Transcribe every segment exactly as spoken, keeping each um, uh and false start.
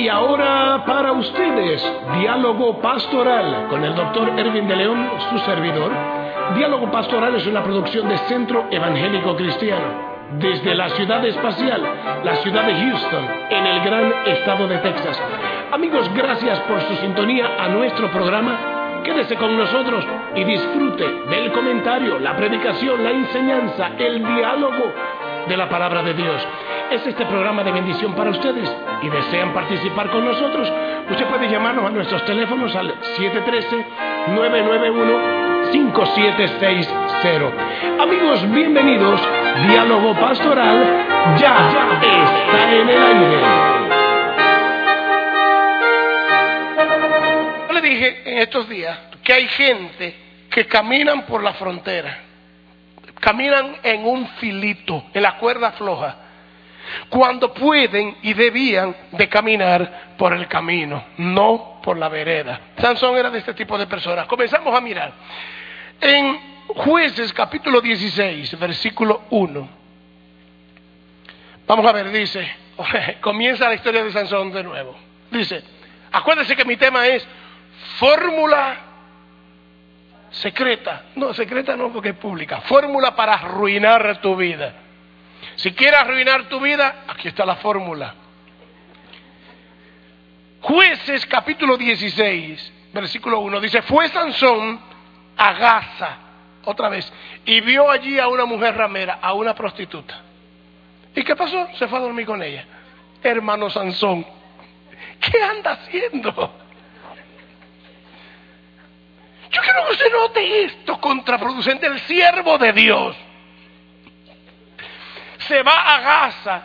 Y ahora para ustedes, Diálogo Pastoral con el doctor Erwin de León, su servidor. Diálogo Pastoral es una producción de Centro Evangélico Cristiano, desde la ciudad espacial, la ciudad de Houston, en el gran estado de Texas. Amigos, gracias por su sintonía a nuestro programa. Quédese con nosotros y disfrute del comentario, la predicación, la enseñanza, el diálogo de la palabra de Dios. Es este programa de bendición para ustedes y desean participar con nosotros. Usted puede llamarnos a nuestros teléfonos al siete uno tres, nueve nueve uno, cinco siete seis cero. Amigos, bienvenidos. Diálogo Pastoral ya está en el aire. Yo le dije en estos días que hay gente que caminan por la frontera, caminan en un filito, en la cuerda floja, cuando pueden y debían de caminar por el camino, no por la vereda. Sansón era de este tipo de personas. Comenzamos a mirar en Jueces capítulo dieciséis, versículo uno. Vamos a ver, dice, comienza la historia de Sansón de nuevo. Dice, acuérdense que mi tema es fórmula secreta. No, secreta no, porque es pública. Fórmula para arruinar tu vida. Si quieres arruinar tu vida, aquí está la fórmula. Jueces capítulo dieciséis, versículo uno, dice, fue Sansón a Gaza, otra vez, y vio allí a una mujer ramera, a una prostituta. ¿Y qué pasó? Se fue a dormir con ella. Hermano Sansón, ¿qué anda haciendo? Yo quiero que usted note esto contraproducente. El siervo de Dios se va a Gaza,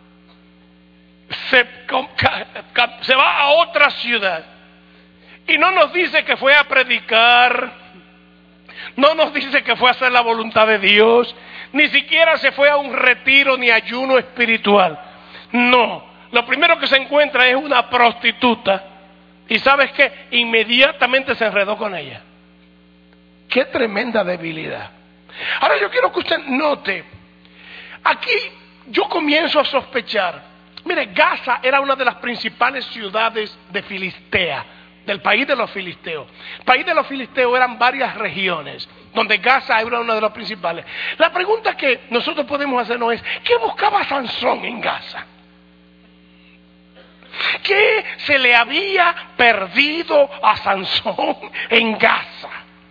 se, se va a otra ciudad, y no nos dice que fue a predicar, no nos dice que fue a hacer la voluntad de Dios, ni siquiera se fue a un retiro ni ayuno espiritual. No, lo primero que se encuentra es una prostituta, y ¿sabes qué? Inmediatamente se enredó con ella. ¡Qué tremenda debilidad! Ahora yo quiero que usted note, aquí yo comienzo a sospechar. Mire, Gaza era una de las principales ciudades de Filistea, del país de los filisteos. El país de los filisteos eran varias regiones, donde Gaza era una de las principales. La pregunta que nosotros podemos hacernos es, ¿qué buscaba Sansón en Gaza? ¿Qué se le había perdido a Sansón en Gaza?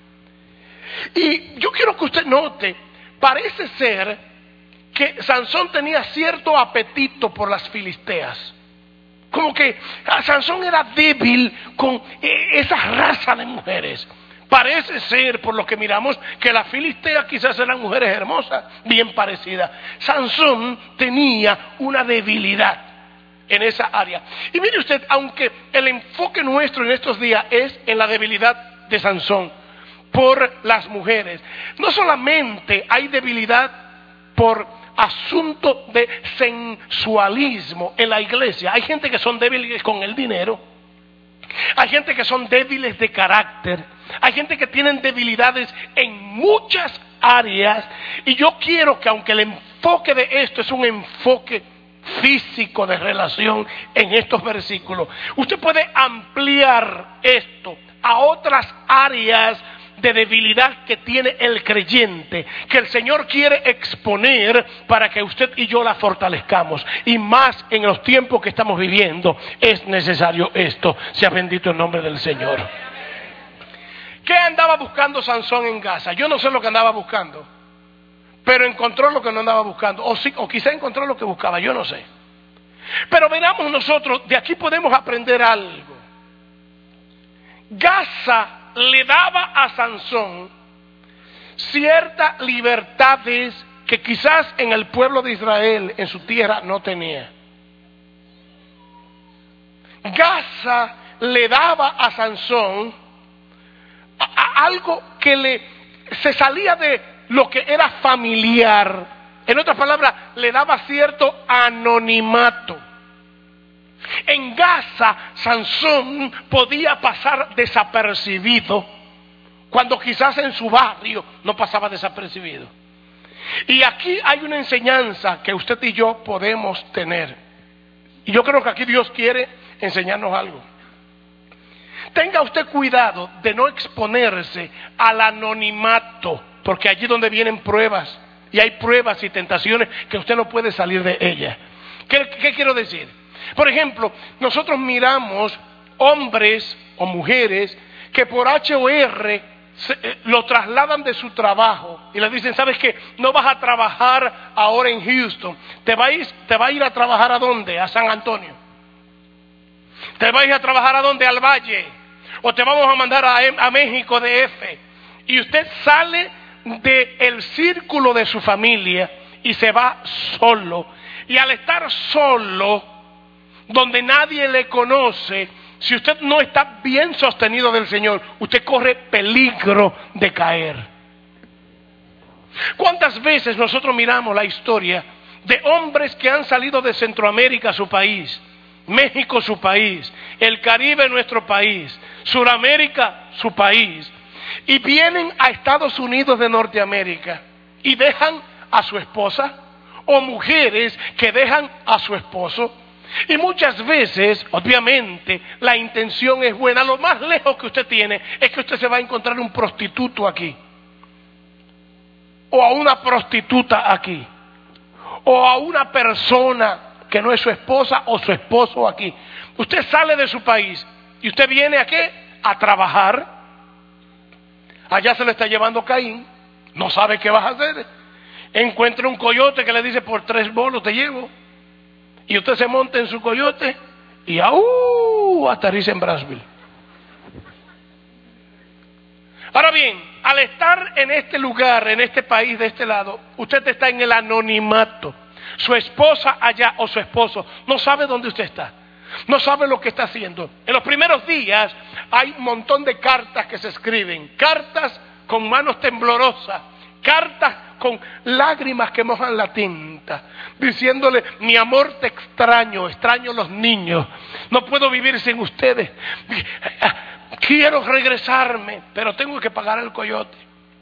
Y yo quiero que usted note, parece ser que Sansón tenía cierto apetito por las filisteas. Como que Sansón era débil con esa raza de mujeres. Parece ser, por lo que miramos, que las filisteas quizás eran mujeres hermosas, bien parecidas. Sansón tenía una debilidad en esa área. Y mire usted, aunque el enfoque nuestro en estos días es en la debilidad de Sansón por las mujeres, no solamente hay debilidad por asunto de sensualismo en la iglesia. Hay gente que son débiles con el dinero, hay gente que son débiles de carácter, hay gente que tienen debilidades en muchas áreas, y yo quiero que, aunque el enfoque de esto es un enfoque físico de relación en estos versículos, usted puede ampliar esto a otras áreas de debilidad que tiene el creyente, que el Señor quiere exponer para que usted y yo la fortalezcamos. Y más en los tiempos que estamos viviendo, es necesario esto. Sea bendito el nombre del Señor. ¿Qué andaba buscando Sansón en Gaza? Yo no sé lo que andaba buscando, pero encontró lo que no andaba buscando, o, sí, o quizá encontró lo que buscaba, yo no sé. Pero veramos nosotros, de aquí podemos aprender algo. Gaza le daba a Sansón ciertas libertades que quizás en el pueblo de Israel, en su tierra, no tenía. Gaza le daba a Sansón a, a algo que le se salía de lo que era familiar. En otras palabras, le daba cierto anonimato. En Gaza, Sansón podía pasar desapercibido, cuando quizás en su barrio no pasaba desapercibido. Y aquí hay una enseñanza que usted y yo podemos tener. Y yo creo que aquí Dios quiere enseñarnos algo. Tenga usted cuidado de no exponerse al anonimato, porque allí es donde vienen pruebas, y hay pruebas y tentaciones que usted no puede salir de ellas. ¿Qué, qué quiero decir? Por ejemplo, nosotros miramos hombres o mujeres que por H o R se, eh, lo trasladan de su trabajo y le dicen, ¿sabes qué? No vas a trabajar ahora en Houston, te vas, te vas a ir a trabajar ¿a dónde? A San Antonio. ¿Te vas a ir a trabajar a dónde? Al Valle. O te vamos a mandar a, a México D F. Y usted sale del círculo de su familia y se va solo. Y al estar solo, donde nadie le conoce, si usted no está bien sostenido del Señor, usted corre peligro de caer. ¿Cuántas veces nosotros miramos la historia de hombres que han salido de Centroamérica, su país, México, su país, el Caribe, nuestro país, Suramérica, su país, y vienen a Estados Unidos de Norteamérica y dejan a su esposa, o mujeres que dejan a su esposo? Y muchas veces, obviamente, la intención es buena. Lo más lejos que usted tiene es que usted se va a encontrar un prostituto aquí, o a una prostituta aquí, o a una persona que no es su esposa o su esposo aquí. Usted sale de su país y usted viene ¿a qué? A trabajar. Allá se le está llevando Caín, no sabe qué vas a hacer. Encuentra un coyote que le dice, por tres bolos te llevo. Y usted se monta en su coyote y ¡aú! Aterriza en Brownsville. Ahora bien, al estar en este lugar, en este país, de este lado, usted está en el anonimato. Su esposa allá o su esposo no sabe dónde usted está, no sabe lo que está haciendo. En los primeros días hay un montón de cartas que se escriben, cartas con manos temblorosas, cartas con lágrimas que mojan la tinta, diciéndole, mi amor te extraño, extraño los niños, no puedo vivir sin ustedes, quiero regresarme, pero tengo que pagar el coyote.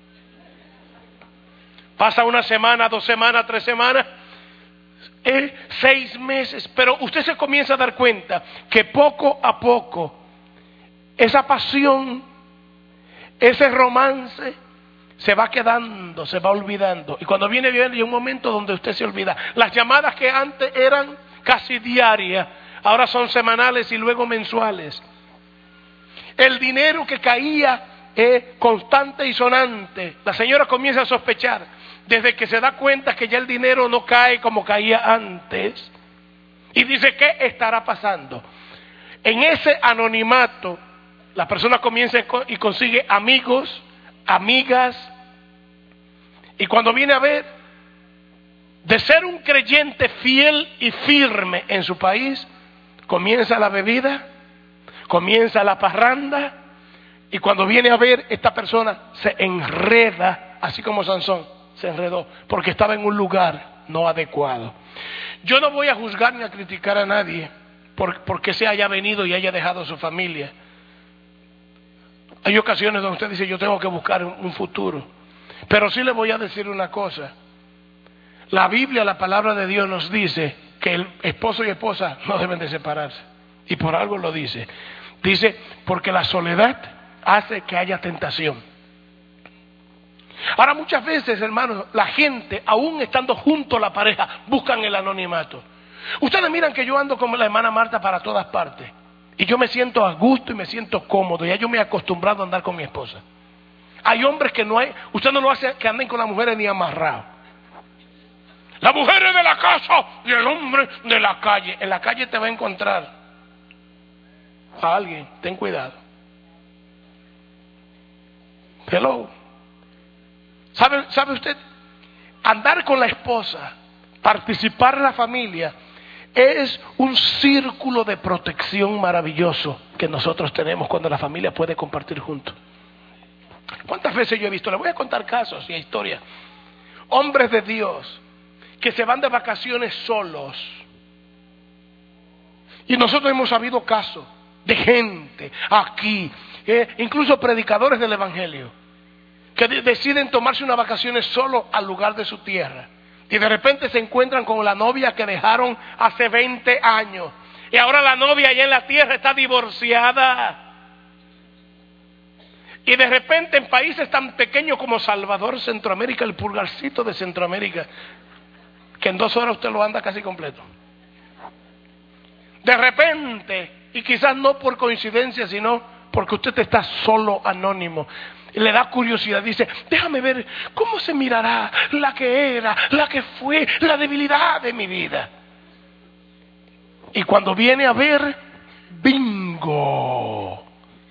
Pasa una semana, dos semanas, tres semanas, eh, seis meses, pero usted se comienza a dar cuenta que poco a poco esa pasión, ese romance se va quedando, se va olvidando. Y cuando viene bien hay un momento donde usted se olvida. Las llamadas que antes eran casi diarias, ahora son semanales y luego mensuales. El dinero que caía es constante y sonante. La señora comienza a sospechar. Desde que se da cuenta que ya el dinero no cae como caía antes. Y dice, ¿qué estará pasando? En ese anonimato, la persona comienza y consigue amigos, amigas, y cuando viene a ver, de ser un creyente fiel y firme en su país, comienza la bebida, comienza la parranda, y cuando viene a ver, esta persona se enreda, así como Sansón se enredó, porque estaba en un lugar no adecuado. Yo no voy a juzgar ni a criticar a nadie por, porque se haya venido y haya dejado a su familia. Hay ocasiones donde usted dice, yo tengo que buscar un futuro. Pero sí le voy a decir una cosa. La Biblia, la palabra de Dios nos dice que el esposo y esposa no deben de separarse. Y por algo lo dice. Dice, porque la soledad hace que haya tentación. Ahora muchas veces, hermanos, la gente, aún estando junto a la pareja, buscan el anonimato. Ustedes miran que yo ando como la hermana Marta para todas partes. Y yo me siento a gusto y me siento cómodo. Ya yo me he acostumbrado a andar con mi esposa. Hay hombres que no hay, usted no lo hace que anden con las mujeres ni amarrados. La mujer es de la casa y el hombre de la calle. En la calle te va a encontrar a alguien, ten cuidado. Hello. ¿Sabe, sabe usted? Andar con la esposa, participar en la familia, es un círculo de protección maravilloso que nosotros tenemos cuando la familia puede compartir juntos. ¿Cuántas veces yo he visto? Le voy a contar casos y historias. Hombres de Dios que se van de vacaciones solos. Y nosotros hemos sabido casos de gente aquí, eh, incluso predicadores del Evangelio, que de- deciden tomarse unas vacaciones solo al lugar de su tierra. Y de repente se encuentran con la novia que dejaron hace veinte años. Y ahora la novia allá en la tierra está divorciada. Y de repente en países tan pequeños como Salvador, Centroamérica, el pulgarcito de Centroamérica, que en dos horas usted lo anda casi completo. De repente, y quizás no por coincidencia, sino porque usted está solo, anónimo, y le da curiosidad, dice, déjame ver cómo se mirará la que era, la que fue, la debilidad de mi vida. Y cuando viene a ver, bingo.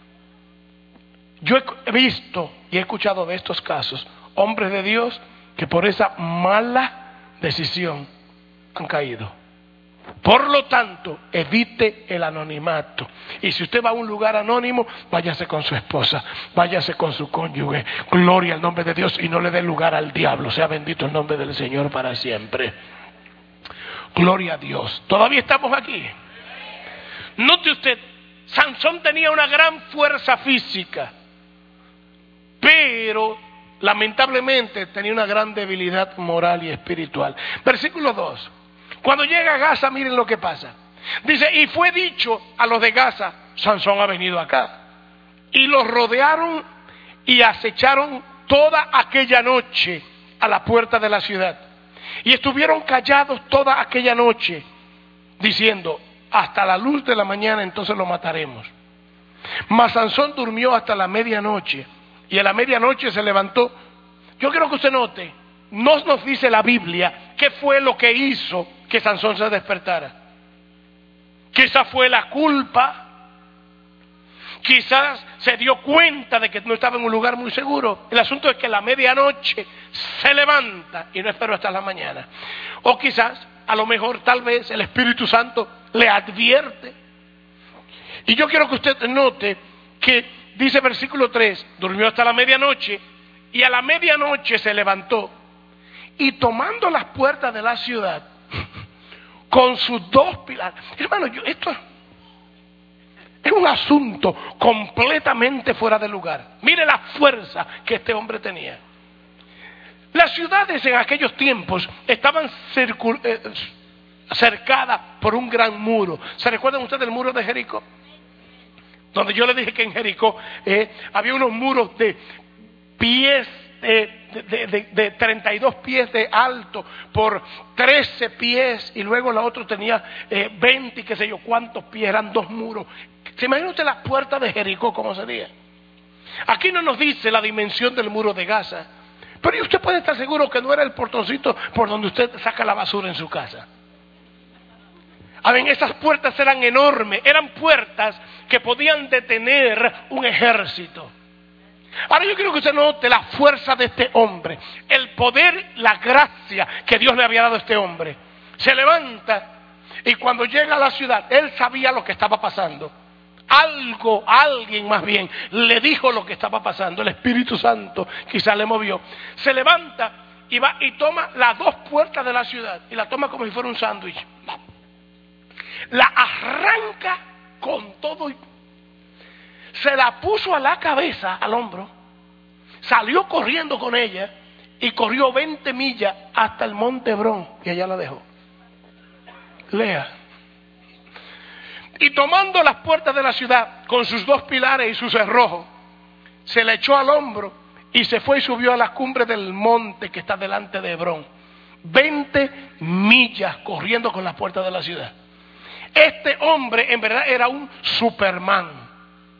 Yo he visto y he escuchado de estos casos, hombres de Dios que por esa mala decisión han caído. Por lo tanto, evite el anonimato. Y si usted va a un lugar anónimo, váyase con su esposa, váyase con su cónyuge. Gloria al nombre de Dios y no le dé lugar al diablo. Sea bendito el nombre del Señor para siempre. Gloria a Dios. ¿Todavía estamos aquí? Note usted, Sansón tenía una gran fuerza física, pero lamentablemente tenía una gran debilidad moral y espiritual. Versículo dos. Cuando llega a Gaza, miren lo que pasa. Dice, y fue dicho a los de Gaza, Sansón ha venido acá. Y los rodearon y acecharon toda aquella noche a la puerta de la ciudad. Y estuvieron callados toda aquella noche, diciendo, hasta la luz de la mañana entonces lo mataremos. Mas Sansón durmió hasta la medianoche, y a la medianoche se levantó. Yo quiero que usted note, no nos dice la Biblia qué fue lo que hizo que Sansón se despertara. Quizás fue la culpa, quizás se dio cuenta de que no estaba en un lugar muy seguro. El asunto es que a la medianoche se levanta y no esperó hasta la mañana. O quizás, a lo mejor, tal vez el Espíritu Santo le advierte. Y yo quiero que usted note que dice versículo tres, durmió hasta la medianoche y a la medianoche se levantó y tomando las puertas de la ciudad con sus dos pilares. Hermano, yo, esto es un asunto completamente fuera de lugar. Mire la fuerza que este hombre tenía. Las ciudades en aquellos tiempos estaban circul- eh, cercadas por un gran muro. ¿Se recuerdan ustedes del muro de Jericó? Donde yo le dije que en Jericó eh, había unos muros de pies, de, de, de, de treinta y dos pies de alto por trece pies, y luego la otra tenía eh, veinte, qué sé yo cuántos pies, eran dos muros. ¿Se imagina usted la puerta de Jericó cómo sería? Aquí no nos dice la dimensión del muro de Gaza, pero usted puede estar seguro que no era el portoncito por donde usted saca la basura en su casa. A ver, esas puertas eran enormes, eran puertas que podían detener un ejército. Ahora yo quiero que usted note la fuerza de este hombre, el poder, la gracia que Dios le había dado a este hombre. Se levanta y cuando llega a la ciudad, él sabía lo que estaba pasando. Algo, alguien más bien, le dijo lo que estaba pasando. El Espíritu Santo quizás le movió. Se levanta y va y toma las dos puertas de la ciudad y la toma como si fuera un sándwich. La arranca con todo y se la puso a la cabeza, al hombro, salió corriendo con ella y corrió veinte millas hasta el monte Hebrón y allá la dejó. Lea. Y tomando las puertas de la ciudad con sus dos pilares y sus cerrojos, se la echó al hombro y se fue y subió a la cumbre del monte que está delante de Hebrón. veinte millas corriendo con las puertas de la ciudad. Este hombre en verdad era un Superman.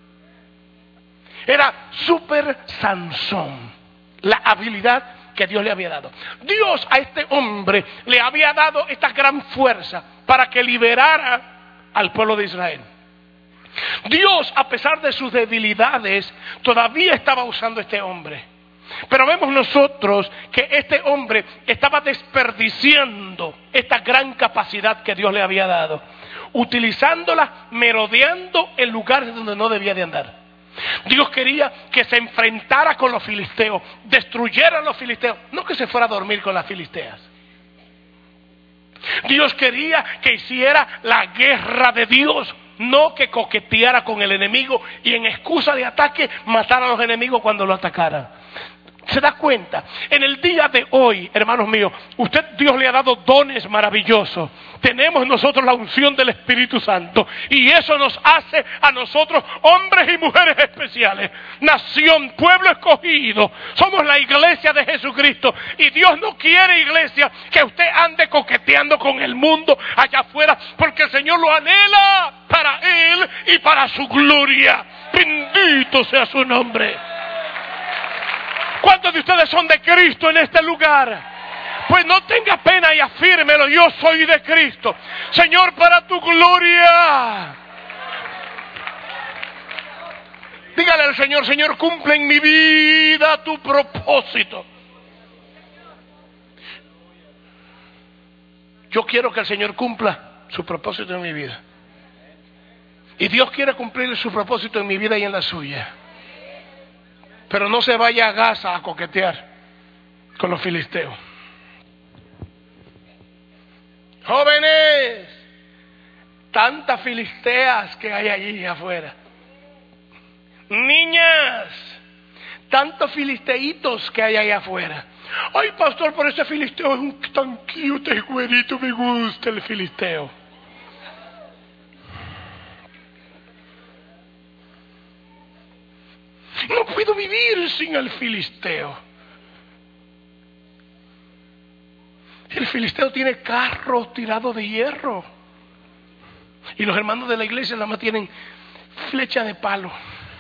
Era Super Sansón, la habilidad que Dios le había dado. Dios a este hombre le había dado esta gran fuerza para que liberara al pueblo de Israel. Dios, a pesar de sus debilidades, todavía estaba usando a este hombre. Pero vemos nosotros que este hombre estaba desperdiciando esta gran capacidad que Dios le había dado, utilizándola, merodeando en lugares donde no debía de andar. Dios quería que se enfrentara con los filisteos, destruyera a los filisteos, no que se fuera a dormir con las filisteas. Dios quería que hiciera la guerra de Dios, no que coqueteara con el enemigo y en excusa de ataque matara a los enemigos cuando lo atacaran. ¿Se da cuenta? En el día de hoy, hermanos míos, usted, Dios le ha dado dones maravillosos. Tenemos nosotros la unción del Espíritu Santo y eso nos hace a nosotros hombres y mujeres especiales. Nación, pueblo escogido. Somos la iglesia de Jesucristo y Dios no quiere, iglesia, que usted ande coqueteando con el mundo allá afuera, porque el Señor lo anhela para Él y para su gloria. Bendito sea su nombre. ¿Cuántos de ustedes son de Cristo en este lugar? Pues no tenga pena y afírmelo: yo soy de Cristo. Señor, para tu gloria. Dígale al Señor: Señor, cumple en mi vida tu propósito. Yo quiero que el Señor cumpla su propósito en mi vida. Y Dios quiere cumplir su propósito en mi vida y en la suya. Pero no se vaya a Gaza a coquetear con los filisteos. Jóvenes, tantas filisteas que hay allí afuera. Niñas, tantos filisteitos que hay allá afuera. Ay, pastor, por ese filisteo es un tan cute y güerito, me gusta el filisteo. No puedo vivir sin el filisteo. El filisteo tiene carros tirados de hierro. Y los hermanos de la iglesia nada más tienen flecha de palo.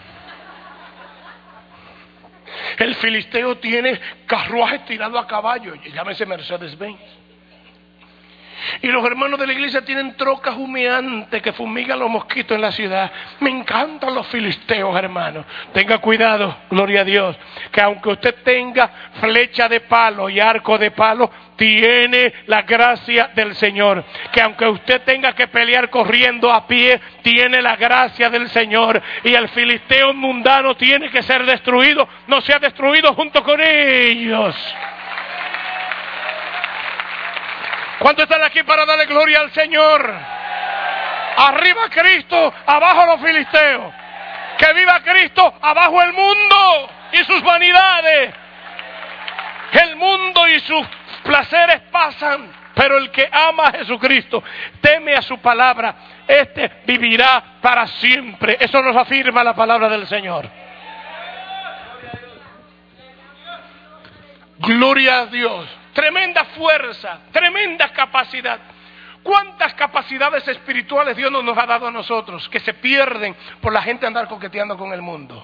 El filisteo tiene carruajes tirados a caballo. Llámese Mercedes-Benz. Y los hermanos de la iglesia tienen trocas humeantes que fumigan los mosquitos en la ciudad. Me encantan los filisteos, hermanos. Tenga cuidado, gloria a Dios, que aunque usted tenga flecha de palo y arco de palo, tiene la gracia del Señor. Que aunque usted tenga que pelear corriendo a pie, tiene la gracia del Señor. Y el filisteo mundano tiene que ser destruido, no sea destruido junto con ellos. ¿Cuántos están aquí para darle gloria al Señor? Arriba Cristo, abajo los filisteos. Que viva Cristo, abajo el mundo y sus vanidades. El mundo y sus placeres pasan, pero el que ama a Jesucristo, teme a su palabra, este vivirá para siempre. Eso nos afirma la palabra del Señor. Gloria a Dios. Tremenda fuerza, tremenda capacidad. ¿Cuántas capacidades espirituales Dios nos ha dado a nosotros que se pierden por la gente andar coqueteando con el mundo?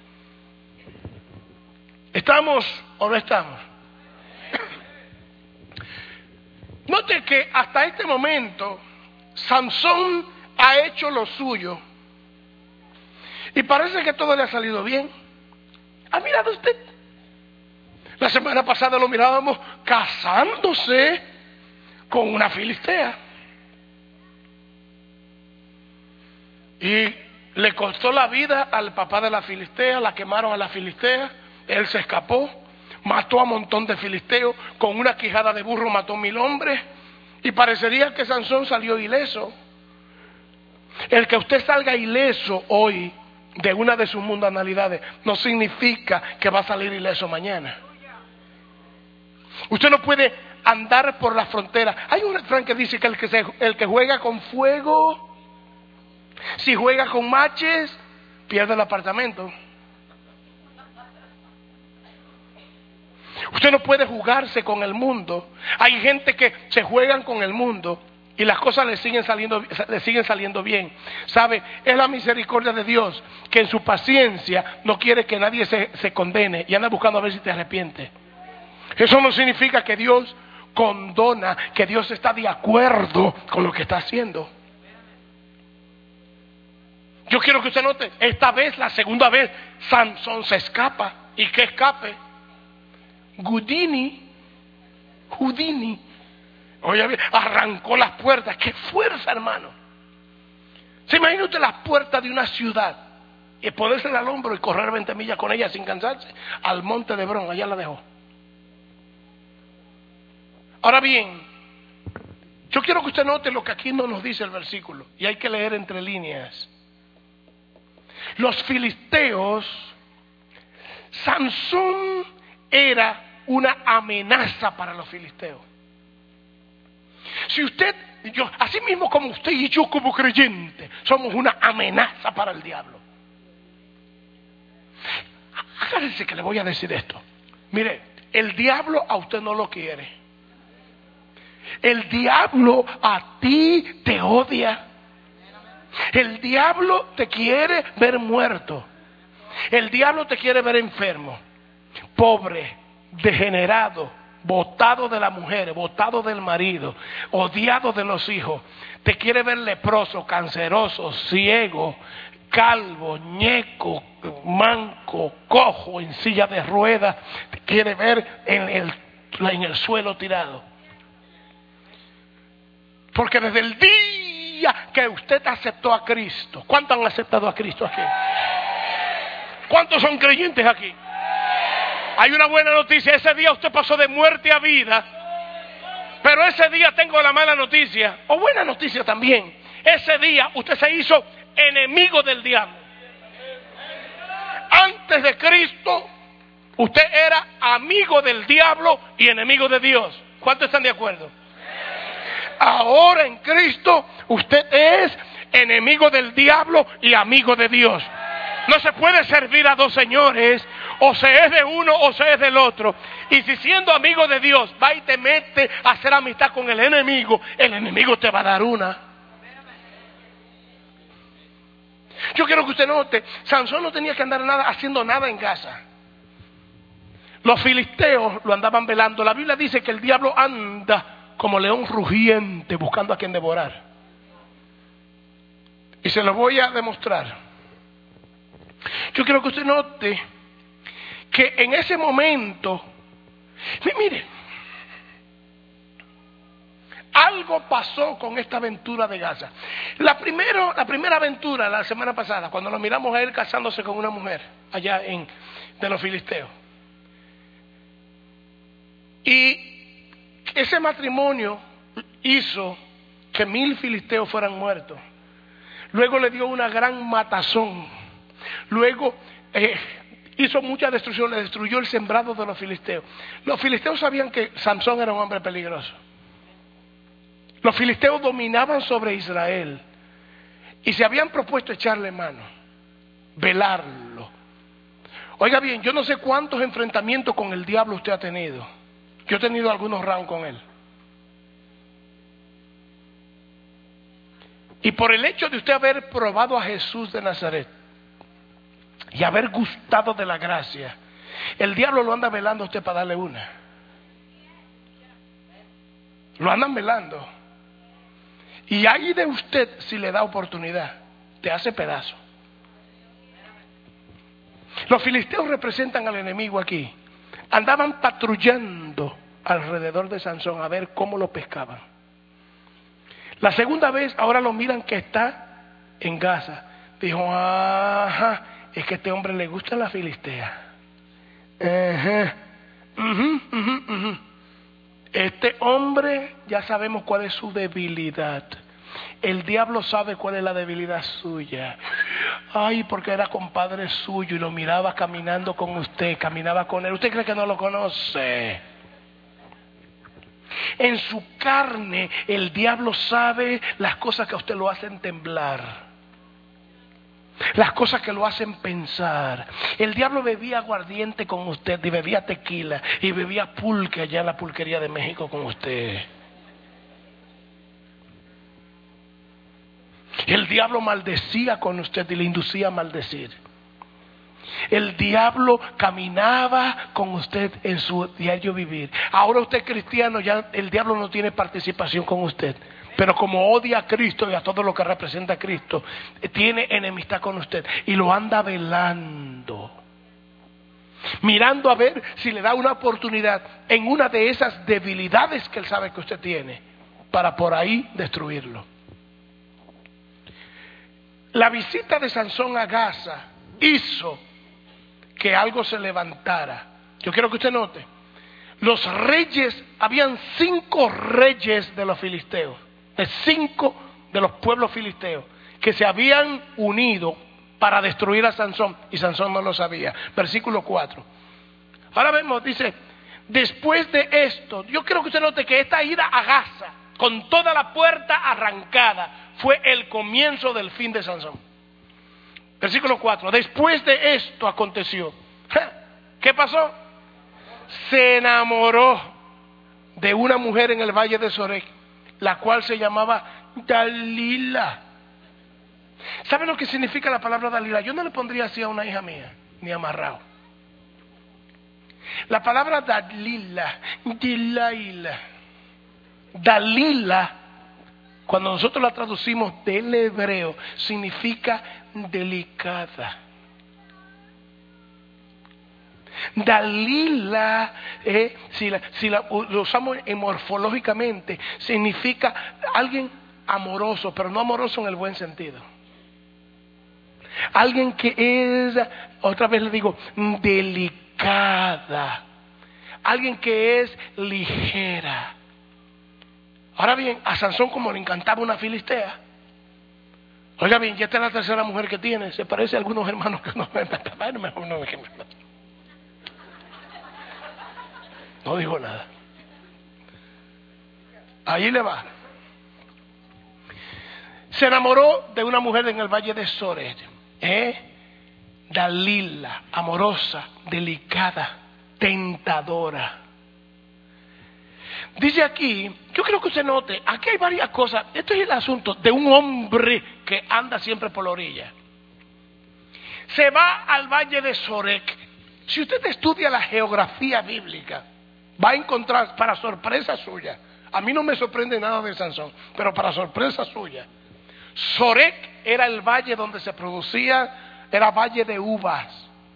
¿Estamos o no estamos? Note que hasta este momento Sansón ha hecho lo suyo y parece que todo le ha salido bien. ¿Ha mirado usted? La semana pasada lo mirábamos casándose con una filistea. Y le costó la vida al papá de la filistea, la quemaron a la filistea, él se escapó, mató a un montón de filisteos, con una quijada de burro mató mil hombres, y parecería que Sansón salió ileso. El que usted salga ileso hoy de una de sus mundanalidades no significa que va a salir ileso mañana. Usted no puede andar por la frontera. Hay un refrán que dice que el que, se, el que juega con fuego, si juega con matches, pierde el apartamento. Usted no puede jugarse con el mundo. Hay gente que se juegan con el mundo y las cosas le siguen saliendo, le siguen saliendo bien. ¿Sabe? Es la misericordia de Dios que en su paciencia no quiere que nadie se, se condene y anda buscando a ver si te arrepientes. Eso no significa que Dios condona, que Dios está de acuerdo con lo que está haciendo. Yo quiero que usted note, esta vez, la segunda vez, Sansón se escapa. ¿Y qué escape? Houdini, Houdini, oye, arrancó las puertas. ¡Qué fuerza, hermano! ¿Se imagina usted las puertas de una ciudad y ponérsela al hombro y correr veinte millas con ella sin cansarse? Al monte de Hebrón, allá la dejó. Ahora bien, yo quiero que usted note lo que aquí no nos dice el versículo, y hay que leer entre líneas. Los filisteos, Sansón era una amenaza para los filisteos. Si usted, yo, así mismo como usted y yo como creyente, somos una amenaza para el diablo. Agárrense que le voy a decir esto. Mire, el diablo a usted no lo quiere. El diablo a ti te odia. El diablo te quiere ver muerto. El diablo te quiere ver enfermo, pobre, degenerado, botado de la mujer, botado del marido, odiado de los hijos. Te quiere ver leproso, canceroso, ciego, calvo, ñeco, manco, cojo, en silla de ruedas. Te quiere ver en el, en el suelo tirado. Porque desde el día que usted aceptó a Cristo, ¿cuántos han aceptado a Cristo aquí? ¿Cuántos son creyentes aquí? Hay una buena noticia, ese día usted pasó de muerte a vida, pero ese día tengo la mala noticia, o buena noticia también. Ese día usted se hizo enemigo del diablo. Antes de Cristo, usted era amigo del diablo y enemigo de Dios. ¿Cuántos están de acuerdo? Ahora en Cristo, usted es enemigo del diablo y amigo de Dios. No se puede servir a dos señores, o se es de uno o se es del otro. Y si siendo amigo de Dios va y te mete a hacer amistad con el enemigo, el enemigo te va a dar una. Yo quiero que usted note, Sansón no tenía que andar nada, haciendo nada en Gaza. Los filisteos lo andaban velando. La Biblia dice que el diablo anda como león rugiente buscando a quien devorar. Y se lo voy a demostrar. Yo quiero que usted note que en ese momento, mire, algo pasó con esta aventura de Gaza. La, primero, la primera aventura, la semana pasada, cuando lo miramos a él casándose con una mujer allá en, de los filisteos. Y ese matrimonio hizo que mil filisteos fueran muertos. Luego le dio una gran matazón. Luego eh, hizo mucha destrucción, le destruyó el sembrado de los filisteos. Los filisteos sabían que Sansón era un hombre peligroso. Los filisteos dominaban sobre Israel y se habían propuesto echarle mano, velarlo. Oiga bien, yo no sé cuántos enfrentamientos con el diablo usted ha tenido. Yo he tenido algunos rounds con él. Y por el hecho de usted haber probado a Jesús de Nazaret y haber gustado de la gracia, el diablo lo anda velando a usted para darle una. Lo andan velando. Y ahí de usted, si le da oportunidad, te hace pedazo. Los filisteos representan al enemigo aquí. Andaban patrullando alrededor de Sansón a ver cómo lo pescaban. La segunda vez, ahora lo miran que está en Gaza. Dijo, ajá, es que a este hombre le gusta la filistea. Ajá, uh-huh, uh-huh, uh-huh. Este hombre ya sabemos cuál es su debilidad. El diablo sabe cuál es la debilidad suya. Ay, porque era compadre suyo y lo miraba caminando con usted, caminaba con él. ¿Usted cree que no lo conoce? En su carne el diablo sabe las cosas que a usted lo hacen temblar, las cosas que lo hacen pensar. El diablo bebía aguardiente con usted y bebía tequila y bebía pulque allá en la pulquería de México con usted. El diablo maldecía con usted y le inducía a maldecir. El diablo caminaba con usted en su diario vivir. Ahora usted es cristiano, ya el diablo no tiene participación con usted. Pero como odia a Cristo y a todo lo que representa a Cristo, tiene enemistad con usted y lo anda velando, mirando a ver si le da una oportunidad en una de esas debilidades que él sabe que usted tiene, para por ahí destruirlo. La visita de Sansón a Gaza hizo que algo se levantara. Yo quiero que usted note, los reyes, habían cinco reyes de los filisteos, de cinco de los pueblos filisteos, que se habían unido para destruir a Sansón, y Sansón no lo sabía. Versículo cuatro. Ahora vemos, dice, después de esto, yo quiero que usted note que esta ida a Gaza, con toda la puerta arrancada, fue el comienzo del fin de Sansón. Versículo cuatro, después de esto aconteció. ¿Qué pasó? Se enamoró de una mujer en el valle de Sorek, la cual se llamaba Dalila. ¿Sabe lo que significa la palabra Dalila? Yo no le pondría así a una hija mía, ni amarrado. La palabra Dalila, Dilaila, Dalila, cuando nosotros la traducimos del hebreo, significa delicada. Dalila, eh, si, la, si la, lo usamos morfológicamente, significa alguien amoroso, pero no amoroso en el buen sentido. Alguien que es, otra vez le digo, delicada. Alguien que es ligera. Ahora bien, a Sansón como le encantaba una filistea. Oiga bien, ya esta es la tercera mujer que tiene. Se parece a algunos hermanos que no me No dijo nada. Ahí le va. Se enamoró de una mujer en el valle de Sorek, ¿eh? Dalila, amorosa, delicada, tentadora. Dice aquí, yo creo que usted note, aquí hay varias cosas. Este es el asunto de un hombre que anda siempre por la orilla. Se va al valle de Sorek. Si usted estudia la geografía bíblica, va a encontrar, para sorpresa suya, a mí no me sorprende nada de Sansón, pero para sorpresa suya, Sorek era el valle donde se producía, era valle de uvas.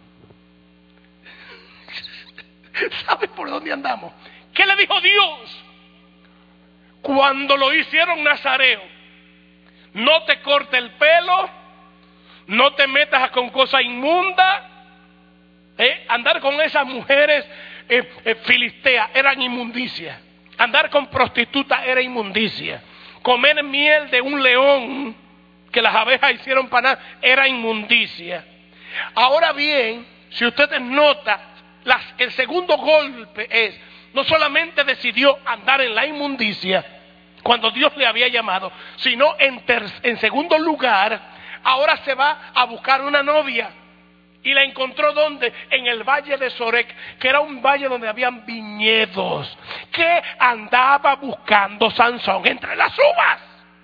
¿Sabe por dónde andamos? ¿Qué le dijo Dios cuando lo hicieron nazareo? No te corte el pelo, no te metas con cosas inmundas. ¿eh? Andar con esas mujeres eh, eh, filisteas eran inmundicia. Andar con prostitutas era inmundicia. Comer miel de un león que las abejas hicieron panar era inmundicia. Ahora bien, si ustedes notan, las, el segundo golpe es, no solamente decidió andar en la inmundicia cuando Dios le había llamado, sino en, ter, en segundo lugar, ahora se va a buscar una novia. Y la encontró ¿dónde? En el valle de Sorek, que era un valle donde habían viñedos. ¿Qué andaba buscando Sansón entre las uvas?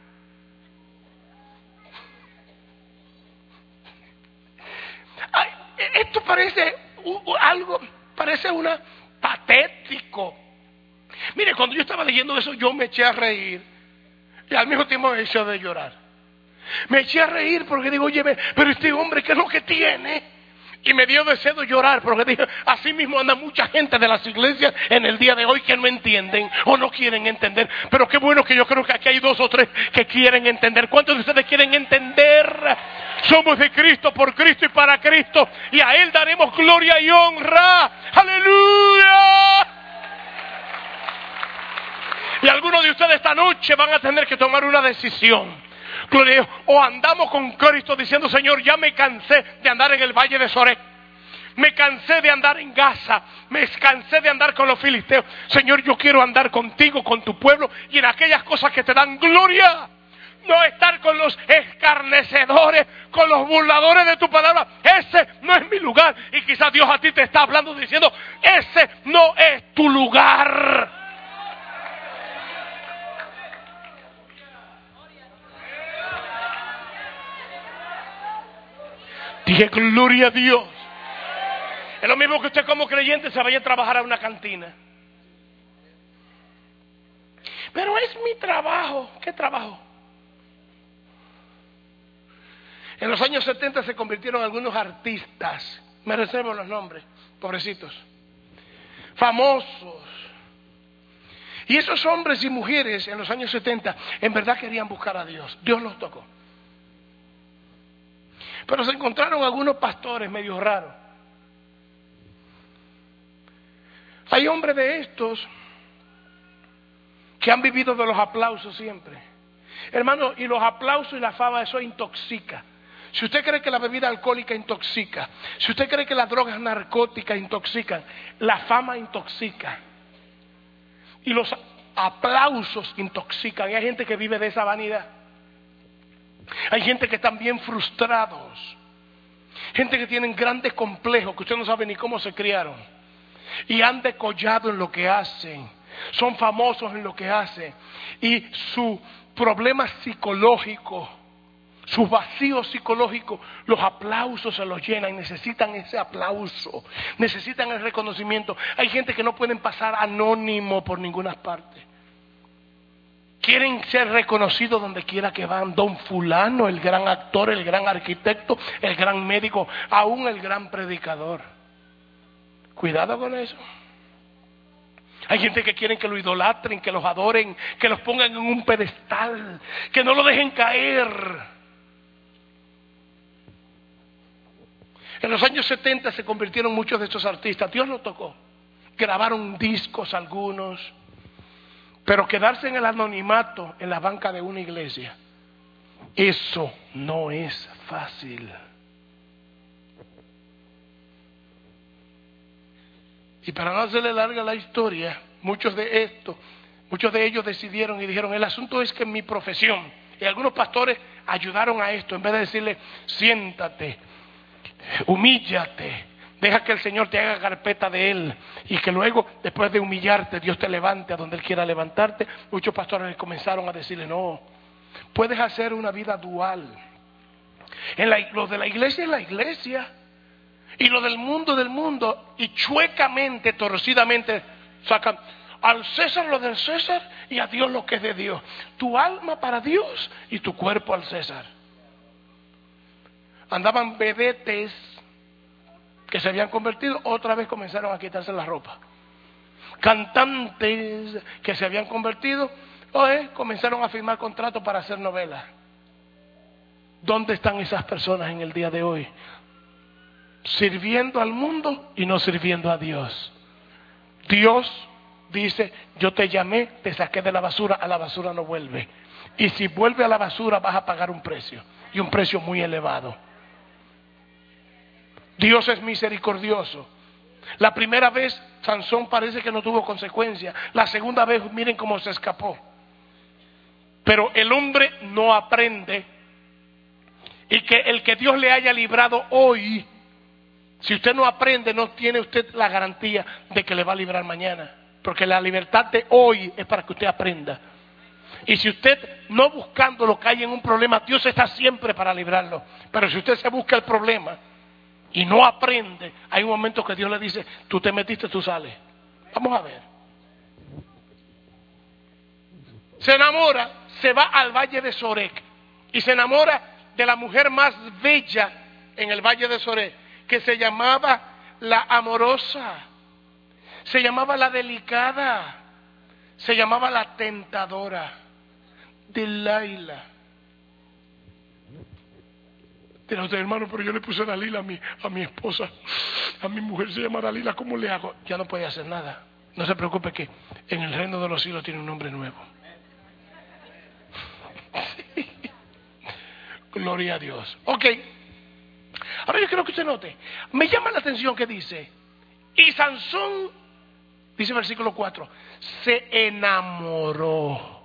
Ay, esto parece uh, algo, parece una patético. Mire, cuando yo estaba leyendo eso, yo me eché a reír y al mismo tiempo me eché de llorar. Me eché a reír porque digo, oye, pero este hombre, ¿qué es lo que tiene? Y me dio deseo de llorar porque dije, así mismo anda mucha gente de las iglesias en el día de hoy que no entienden o no quieren entender. Pero qué bueno que yo creo que aquí hay dos o tres que quieren entender. ¿Cuántos de ustedes quieren entender? Somos de Cristo, por Cristo y para Cristo, y a Él daremos gloria y honra. ¡Aleluya! Y algunos de ustedes esta noche van a tener que tomar una decisión. Gloria a Dios. O andamos con Cristo diciendo, Señor, ya me cansé de andar en el valle de Sorek. Me cansé de andar en Gaza. Me cansé de andar con los filisteos. Señor, yo quiero andar contigo, con tu pueblo y en aquellas cosas que te dan gloria. No estar con los escarnecedores, con los burladores de tu palabra. Ese no es mi lugar. Y quizás Dios a ti te está hablando diciendo, ese no es tu lugar. Dije, gloria a Dios. Es lo mismo que usted como creyente se vaya a trabajar a una cantina. Pero es mi trabajo. ¿Qué trabajo? En los años setenta se convirtieron algunos artistas, me reservo los nombres, pobrecitos, famosos. Y esos hombres y mujeres en los años setenta en verdad querían buscar a Dios. Dios los tocó. Pero se encontraron algunos pastores medio raros. Hay hombres de estos que han vivido de los aplausos siempre. Hermano, y los aplausos y la fama, eso intoxica. Si usted cree que la bebida alcohólica intoxica, si usted cree que las drogas narcóticas intoxican, la fama intoxica y los aplausos intoxican. Y hay gente que vive de esa vanidad. Hay gente que están bien frustrados, gente que tienen grandes complejos que usted no sabe ni cómo se criaron y han decollado en lo que hacen, son famosos en lo que hacen y su problema psicológico, sus vacíos psicológicos, los aplausos se los llenan y necesitan ese aplauso, necesitan el reconocimiento. Hay gente que no pueden pasar anónimo por ninguna parte. Quieren ser reconocidos donde quiera que van. Don fulano, el gran actor, el gran arquitecto, el gran médico, aún el gran predicador. Cuidado con eso. Hay gente que quieren que lo idolatren, que los adoren, que los pongan en un pedestal, que no lo dejen caer. En los años setenta se convirtieron muchos de estos artistas. Dios los tocó. Grabaron discos algunos. Pero quedarse en el anonimato en la banca de una iglesia, eso no es fácil. Y para no hacerle larga la historia, muchos de estos, muchos de ellos decidieron y dijeron, el asunto es que en mi profesión, y algunos pastores ayudaron a esto, en vez de decirle, siéntate, humíllate, deja que el Señor te haga carpeta de Él y que luego, después de humillarte, Dios te levante a donde Él quiera levantarte. Muchos pastores comenzaron a decirle, no, puedes hacer una vida dual. En la, lo de la iglesia es la iglesia y lo del mundo del mundo, y chuecamente, torcidamente sacan al César lo del César y a Dios lo que es de Dios. Tu alma para Dios y tu cuerpo al César. Andaban vedetes que se habían convertido, otra vez comenzaron a quitarse la ropa. Cantantes que se habían convertido, oye, comenzaron a firmar contratos para hacer novelas. ¿Dónde están esas personas en el día de hoy? Sirviendo al mundo y no sirviendo a Dios. Dios dice, yo te llamé, te saqué de la basura, a la basura no vuelve. Y si vuelve a la basura vas a pagar un precio, y un precio muy elevado. Dios es misericordioso. La primera vez Sansón parece que no tuvo consecuencia. La segunda vez miren cómo se escapó. Pero el hombre no aprende. Y que el que Dios le haya librado hoy, si usted no aprende, no tiene usted la garantía de que le va a librar mañana. Porque la libertad de hoy es para que usted aprenda. Y si usted no buscándolo cae en un problema, Dios está siempre para librarlo. Pero si usted se busca el problema y no aprende, hay un momento que Dios le dice, tú te metiste, tú sales. Vamos a ver. Se enamora, se va al valle de Sorek y se enamora de la mujer más bella en el valle de Sorek, que se llamaba la amorosa, se llamaba la delicada, se llamaba la tentadora, Delilah. Dirá usted, hermano, pero yo le puse Dalila a mi, a mi esposa, a mi mujer se llama Dalila, ¿cómo le hago? Ya no puede hacer nada. No se preocupe que en el reino de los cielos tiene un nombre nuevo. Sí. Gloria a Dios. Ok. Ahora yo quiero que usted note, me llama la atención que dice, y Sansón, dice el versículo cuatro, se enamoró.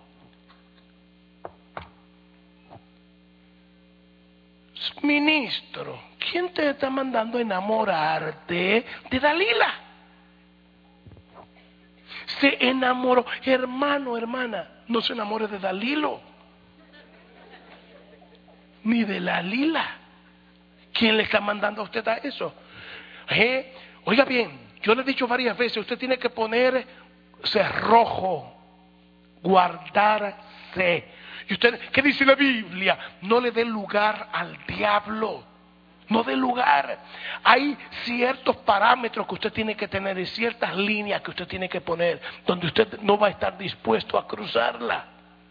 Ministro, ¿quién te está mandando a enamorarte de Dalila? Se enamoró. Hermano, hermana, no se enamore de Dalilo, ni de Dalila. ¿Quién le está mandando a usted a eso? ¿Eh? Oiga bien, yo le he dicho varias veces, usted tiene que poner cerrojo, guardarse. ¿Y usted qué dice la Biblia? No le dé lugar al diablo. No dé lugar. Hay ciertos parámetros que usted tiene que tener y ciertas líneas que usted tiene que poner donde usted no va a estar dispuesto a cruzarla.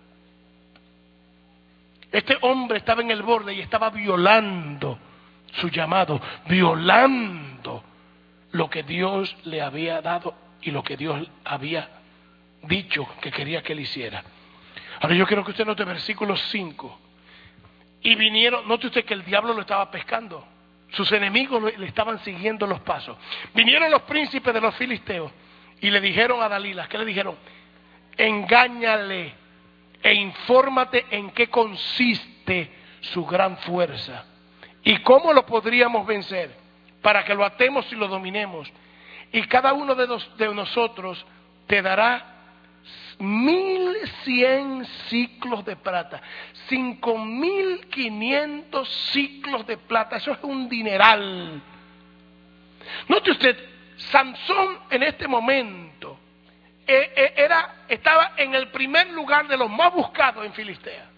Este hombre estaba en el borde y estaba violando su llamado, violando lo que Dios le había dado y lo que Dios había dicho que quería que él hiciera. Ahora yo quiero que usted note versículo cinco. Y vinieron, note usted que el diablo lo estaba pescando. Sus enemigos le estaban siguiendo los pasos. Vinieron los príncipes de los filisteos y le dijeron a Dalila, ¿qué le dijeron? Engáñale e infórmate en qué consiste su gran fuerza y cómo lo podríamos vencer para que lo atemos y lo dominemos. Y cada uno de, nos, de nosotros te dará mil cien ciclos de plata, cinco mil quinientos ciclos de plata. Eso es un dineral. Note usted, Sansón en este momento eh, eh, era, estaba en el primer lugar de los más buscados en Filistea.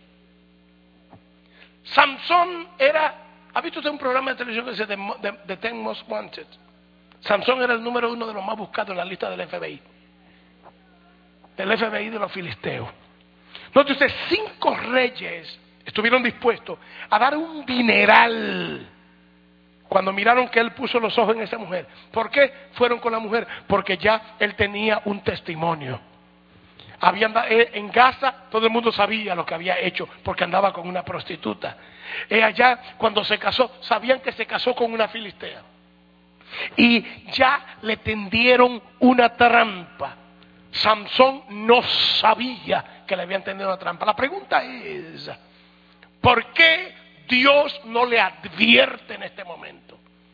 Sansón era, ¿ha visto usted un programa de televisión que se llama The, The, The Ten Most Wanted? Sansón era el número uno de los más buscados en la lista del F B I. Del F B I de los filisteos. Note usted, cinco reyes estuvieron dispuestos a dar un dineral cuando miraron que él puso los ojos en esa mujer. ¿Por qué fueron con la mujer? Porque ya él tenía un testimonio. Habían, en Gaza todo el mundo sabía lo que había hecho porque andaba con una prostituta. Y allá cuando se casó, sabían que se casó con una filistea. Y ya le tendieron una trampa. Sansón no sabía que le habían tendido una trampa. La pregunta es, ¿por qué Dios no le advierte en este momento?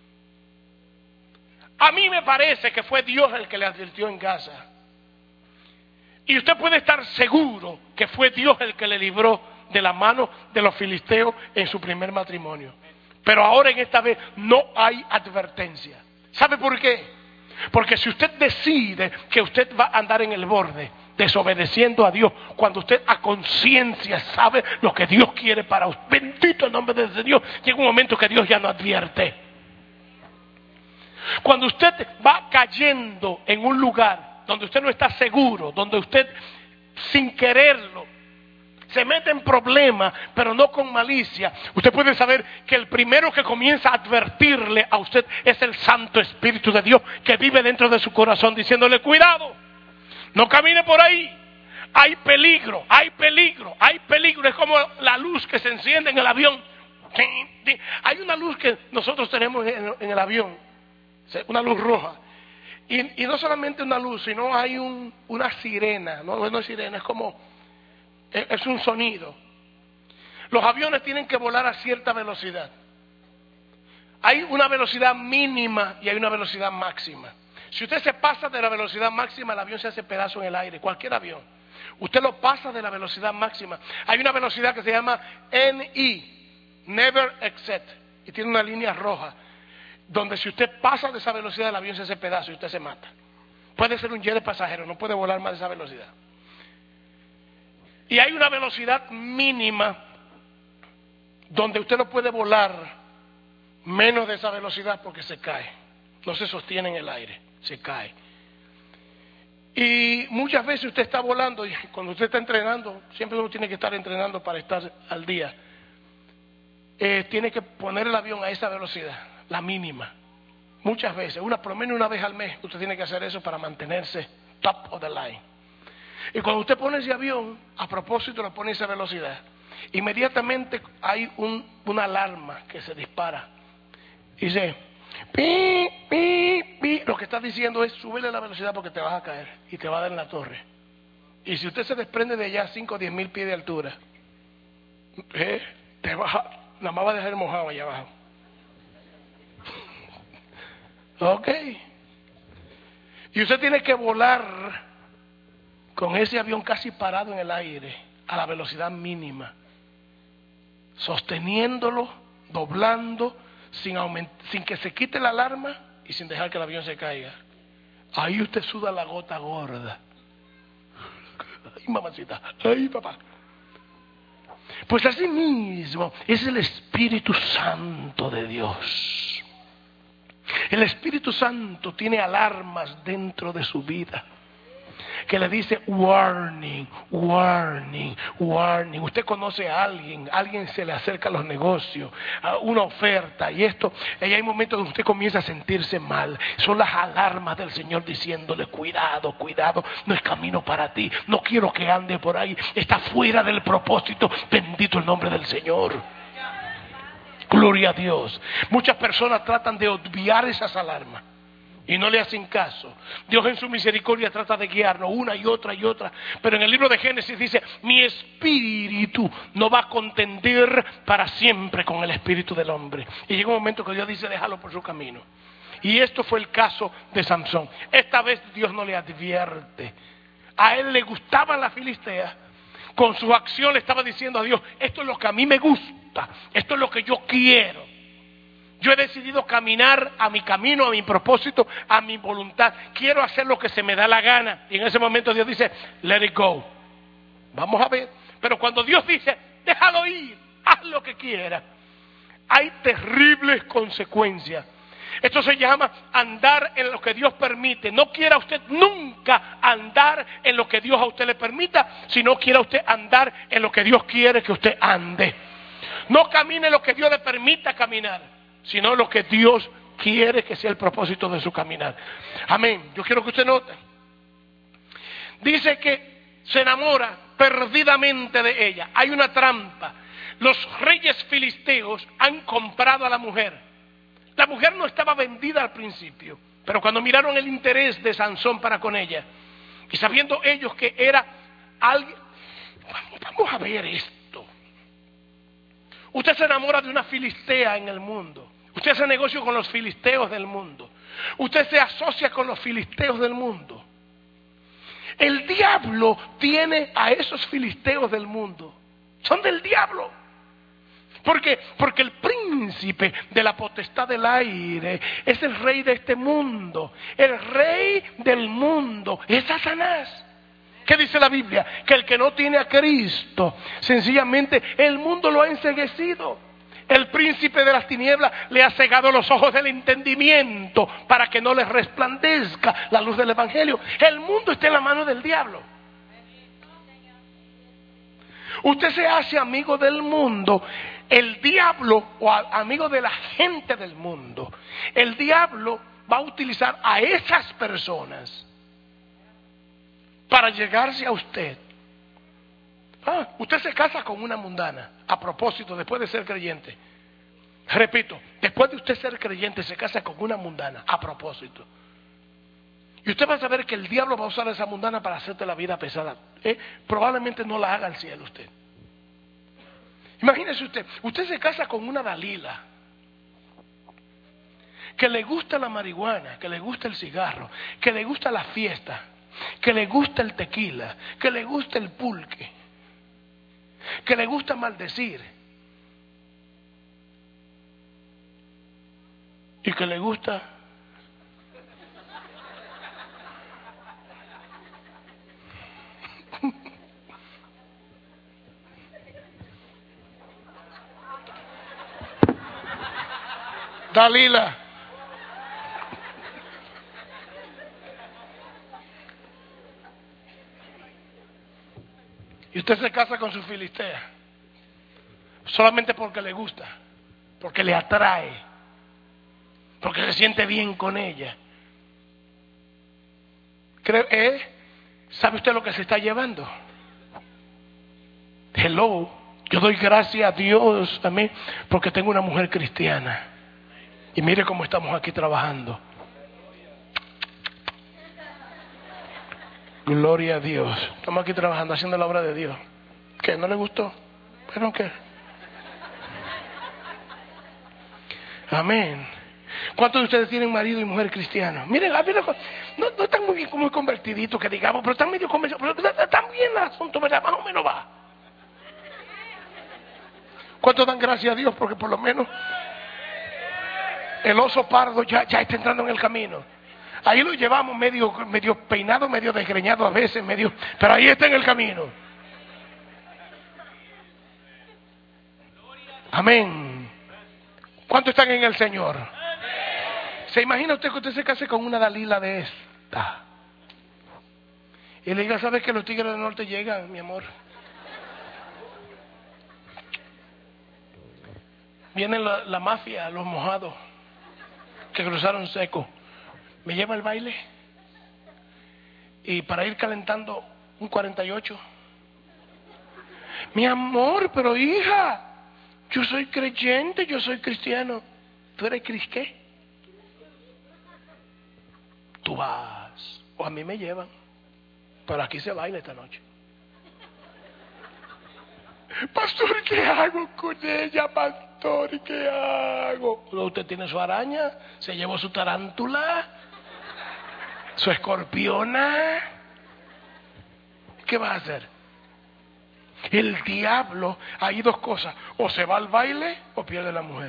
A mí me parece que fue Dios el que le advirtió en Gaza. Y usted puede estar seguro que fue Dios el que le libró de la mano de los filisteos en su primer matrimonio. Pero ahora en esta vez no hay advertencia. ¿Sabe por qué? Porque si usted decide que usted va a andar en el borde, desobedeciendo a Dios, cuando usted a conciencia sabe lo que Dios quiere para usted, bendito el nombre de Dios, llega un momento que Dios ya no advierte. Cuando usted va cayendo en un lugar donde usted no está seguro, donde usted sin quererlo se mete en problemas, pero no con malicia, usted puede saber que el primero que comienza a advertirle a usted es el Santo Espíritu de Dios que vive dentro de su corazón, diciéndole: cuidado, no camine por ahí, hay peligro, hay peligro, hay peligro. Es como la luz que se enciende en el avión. Hay una luz que nosotros tenemos en el avión, una luz roja, y, y no solamente una luz, sino hay un, una sirena, no, no es sirena, es como es un sonido. Los aviones tienen que volar a cierta velocidad. Hay una velocidad mínima y hay una velocidad máxima. Si usted se pasa de la velocidad máxima, el avión se hace pedazo en el aire, cualquier avión. Usted lo pasa de la velocidad máxima. Hay una velocidad que se llama N I, Never Exceed, y tiene una línea roja, donde si usted pasa de esa velocidad, el avión se hace pedazo y usted se mata. Puede ser un jet de pasajeros, no puede volar más de esa velocidad. Y hay una velocidad mínima donde usted no puede volar menos de esa velocidad porque se cae. No se sostiene en el aire, se cae. Y muchas veces usted está volando y cuando usted está entrenando, siempre uno tiene que estar entrenando para estar al día. Eh, tiene que poner el avión a esa velocidad, la mínima. Muchas veces, una, por lo menos una vez al mes, usted tiene que hacer eso para mantenerse top of the line. Y cuando usted pone ese avión, a propósito lo pone a esa velocidad, inmediatamente hay un, una alarma que se dispara. Dice, pi, pi, pi. Lo que está diciendo es, súbele la velocidad porque te vas a caer y te va a dar en la torre. Y si usted se desprende de allá cinco o diez mil pies de altura, eh, te va a, nada más va a dejar mojado allá abajo. Ok. Y usted tiene que volar con ese avión casi parado en el aire, a la velocidad mínima, sosteniéndolo, doblando, sin, aument- sin que se quite la alarma y sin dejar que el avión se caiga. Ahí usted suda la gota gorda. Ay, mamacita, ay, papá. Pues así mismo es el Espíritu Santo de Dios. El Espíritu Santo tiene alarmas dentro de su vida. que le dice warning, warning, warning. Usted conoce a alguien, alguien se le acerca a los negocios, a una oferta y esto, y hay momentos donde usted comienza a sentirse mal. Son las alarmas del Señor diciéndole cuidado, cuidado, no es camino para ti, no quiero que ande por ahí, está fuera del propósito. Bendito el nombre del Señor. Gloria a Dios. Muchas personas tratan de obviar esas alarmas y no le hacen caso. Dios en su misericordia trata de guiarnos una y otra y otra. Pero en el libro de Génesis dice: mi espíritu no va a contender para siempre con el espíritu del hombre. Y llega un momento que Dios dice: déjalo por su camino. Y esto fue el caso de Sansón. Esta vez Dios no le advierte. A él le gustaban las filisteas. Con su acción le estaba diciendo a Dios: esto es lo que a mí me gusta, esto es lo que yo quiero. Yo he decidido caminar a mi camino, a mi propósito, a mi voluntad. Quiero hacer lo que se me da la gana. Y en ese momento Dios dice: let it go. Vamos a ver. Pero cuando Dios dice: déjalo ir, haz lo que quiera, hay terribles consecuencias. Esto se llama andar en lo que Dios permite. No quiera usted nunca andar en lo que Dios a usted le permita, sino quiera usted andar en lo que Dios quiere que usted ande. No camine lo que Dios le permita caminar, sino lo que Dios quiere que sea el propósito de su caminar. Amén. Yo quiero que usted note. Dice que se enamora perdidamente de ella. Hay una trampa. Los reyes filisteos han comprado a la mujer. La mujer no estaba vendida al principio, pero cuando miraron el interés de Sansón para con ella, y sabiendo ellos que era alguien, vamos, vamos a ver esto. Usted se enamora de una filistea en el mundo. Usted hace negocio con los filisteos del mundo. Usted se asocia con los filisteos del mundo. El diablo tiene a esos filisteos del mundo. Son del diablo. ¿Por qué? Porque el príncipe de la potestad del aire es el rey de este mundo. El rey del mundo es Satanás. ¿Qué dice la Biblia? Que el que no tiene a Cristo, sencillamente el mundo lo ha enceguecido. El príncipe de las tinieblas le ha cegado los ojos del entendimiento para que no le resplandezca la luz del evangelio. El mundo está en la mano del diablo. Usted se hace amigo del mundo. El diablo, o amigo de la gente del mundo, el diablo va a utilizar a esas personas para llegarse a usted. Ah, usted se casa con una mundana, a propósito, después de ser creyente. Repito, después de usted ser creyente, se casa con una mundana, a propósito. Y usted va a saber que el diablo va a usar esa mundana para hacerte la vida pesada. ¿Eh? Probablemente no la haga al cielo usted. Imagínese usted, usted se casa con una Dalila que le gusta la marihuana, que le gusta el cigarro, que le gusta la fiesta, que le gusta el tequila, que le gusta el pulque, que le gusta maldecir y que le gusta Dalila. Y usted se casa con su filistea solamente porque le gusta, porque le atrae, porque se siente bien con ella. ¿Cree, eh? ¿Sabe usted lo que se está llevando? Hello, yo doy gracias a Dios, amén, porque tengo una mujer cristiana. Y mire cómo estamos aquí trabajando. Gloria a Dios. Estamos aquí trabajando, haciendo la obra de Dios. ¿Qué? ¿No le gustó? ¿Pero qué? Amén. ¿Cuántos de ustedes tienen marido y mujer cristianos? Miren, miren no, no están muy bien, muy convertiditos, que digamos, pero están medio convencidos. Pero están bien el asunto, ¿verdad? Más o menos va. ¿Cuántos dan gracias a Dios? Porque por lo menos el oso pardo ya, ya está entrando en el camino. Ahí lo llevamos medio, medio peinado, medio desgreñado a veces, medio, pero ahí está en el camino. Amén. ¿Cuántos están en el Señor? ¿Se imagina usted que usted se case con una Dalila de esta? Y le diga, ¿sabes que los tigres del norte llegan, mi amor? Viene la, la mafia, los mojados, que cruzaron seco. ¿Me lleva al baile? Y para ir calentando un cuarenta y ocho. Mi amor, pero hija, yo soy creyente, yo soy cristiano. ¿Tú eres cris qué? Tú vas, o a mí me llevan, pero aquí se baila esta noche. Pastor, ¿qué hago con ella, pastor? ¿Qué hago? Usted tiene su araña, se llevó su tarántula, su escorpiona. ¿Qué va a hacer? El diablo, hay dos cosas: o se va al baile o pierde la mujer.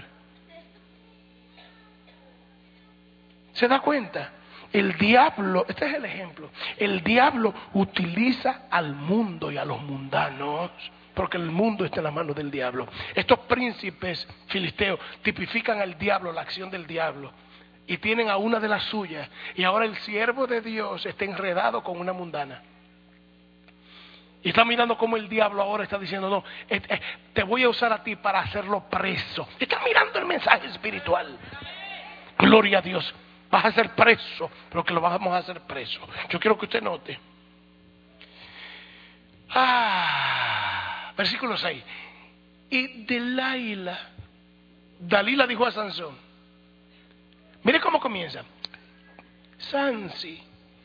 ¿Se da cuenta? El diablo, este es el ejemplo, el diablo utiliza al mundo y a los mundanos, porque el mundo está en las manos del diablo. Estos príncipes filisteos tipifican al diablo, la acción del diablo, y tienen a una de las suyas, y ahora el siervo de Dios está enredado con una mundana. Y está mirando cómo el diablo ahora está diciendo, no, eh, eh, te voy a usar a ti para hacerlo preso. Está mirando el mensaje espiritual. Gloria a Dios. Vas a ser preso, pero que lo vamos a hacer preso. Yo quiero que usted note. Ah, versículo seis. Y Delilah, Dalila dijo a Sansón. Mire cómo comienza. Sansi.